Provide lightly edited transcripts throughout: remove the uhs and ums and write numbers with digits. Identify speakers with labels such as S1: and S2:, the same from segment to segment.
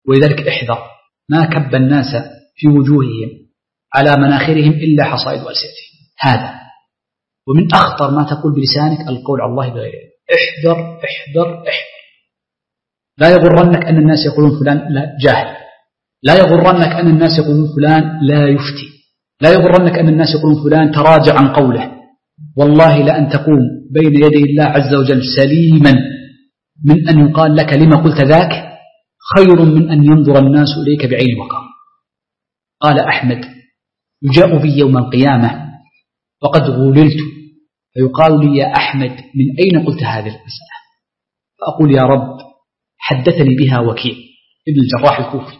S1: ولذلك احذر، ما كب الناس في وجوههم على مناخرهم إلا حصائد ألسنتهم. هذا ومن أخطر ما تقول بلسانك القول على الله بغير علم. احذر احذر احذر. لا يغرنك أن الناس يقولون فلان لا جاهل، لا يغرنك أن الناس يقولون فلان لا يفتي، لا يغرنك أن الناس يقولون فلان تراجع عن قوله. والله لأن تقوم بين يدي الله عز وجل سليما من أن يقال لك لما قلت ذاك خير من أن ينظر الناس إليك بعين وقار. قال أحمد: يجاء بي يوم القيامة وقد غللت، فيقال لي: يا أحمد من أين قلت هذه المسألة؟ فأقول: يا رب حدثني بها وكيع ابن الجراح الكوفي.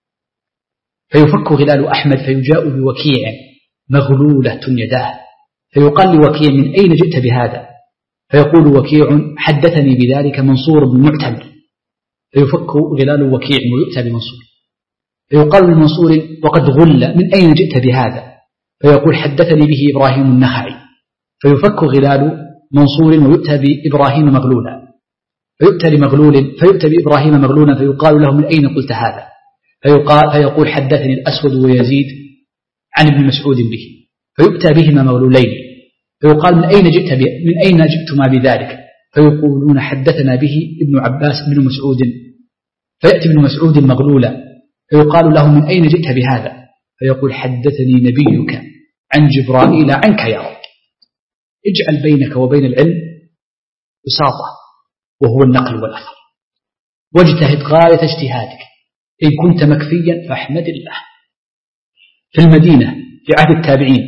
S1: فيفك غلال أحمد فيجاء بوكيع مغلولة يداه، فيقال لوكيع: من أين جئت بهذا؟ فيقول وكيع: حدثني بذلك منصور بن معتمر. فيفك غلال وكيع ويؤتى بمنصور، فيقال لمنصور: وقد غل، من أين جئت بهذا؟ فيقول: حدثني به إبراهيم النخعي. فيفك غلال منصور ويؤتى بإبراهيم مغلولا، فيؤتى بإبراهيم مغلولا، فيقال له: من أين قلت هذا؟ فيقول: حدثني الأسود ويزيد عن ابن مسعود به. فيؤتى بهما مغلولين، فيقال: من أين جئتما بذلك؟ فيقولون: حدثنا به ابن عباس بن مسعود. فيأتي ابن مسعود مغلولا، فيقال له: من أين جئت بهذا؟ فيقول: حدثني نبيك عن جبرائيل عنك يا رب. اجعل بينك وبين العلم وساطة، وهو النقل والأثر، واجتهد غاية اجتهادك. إن كنت مكفيا فاحمد الله. في المدينة في عهد التابعين،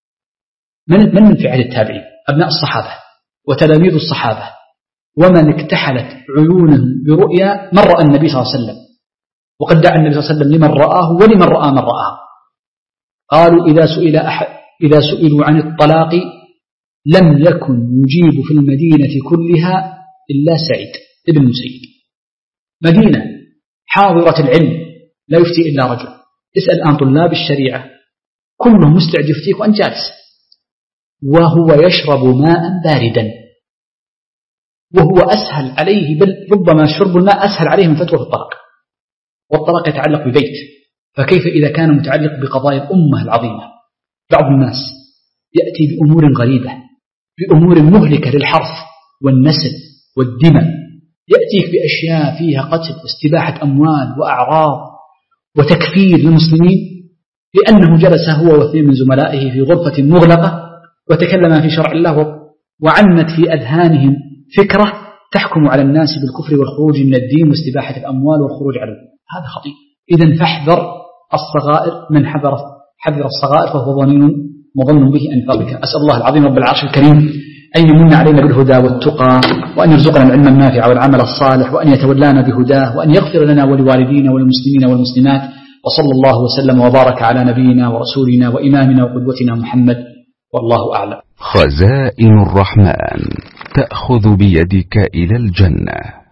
S1: من في عهد التابعين؟ أبناء الصحابة وتلاميذ الصحابة، ومن اكتحلت عيونهم برؤيا من رأى النبي صلى الله عليه وسلم، وقد دعا النبي صلى الله عليه وسلم لمن رآه ولمن رأى من رآه. قالوا: إذا سئلوا عن الطلاق لم يكن يجيب في المدينة كلها إلا سعيد ابن المسيب. مدينة حاضرة العلم لا يفتي إلا رجل. اسأل عن طلاب الشريعة كلهم مستعد يفتيك وأنت جالس، وهو يشرب ماء باردا، وهو أسهل عليه، بل ربما شرب الماء أسهل عليه من فتوى الطلاق. والطلاق يتعلق ببيت، فكيف إذا كان متعلق بقضايا الأمة العظيمة؟ بعض الناس يأتي بأمور غريبة، بأمور مهلكة للحرث والنسل والدماء، يأتيك بأشياء فيها قتل واستباحة أموال وأعراض وتكفير للمسلمين، لأنه جلس هو واثنين من زملائه في غرفة مغلقة وتكلم في شرع الله، وعنت في أذهانهم فكرة تحكم على الناس بالكفر والخروج من الدين واستباحة الأموال والخروج على الدين. هذا خطير. إذن فاحذر الصغائر، من حذر الصغائر فهو مظن به أن يفرك. أسأل الله العظيم رب العرش الكريم أن يمن علينا بالهدى والتقى، وأن يرزقنا العلم النافع والعمل الصالح، وأن يتولانا بهداه، وأن يغفر لنا ولوالدينا والمسلمين والمسلمات. وصلى الله وسلم وبارك على نبينا ورسولنا وإمامنا وقدوتنا محمد، والله أعلم.
S2: خزائن الرحمن تأخذ بيدك إلى الجنة.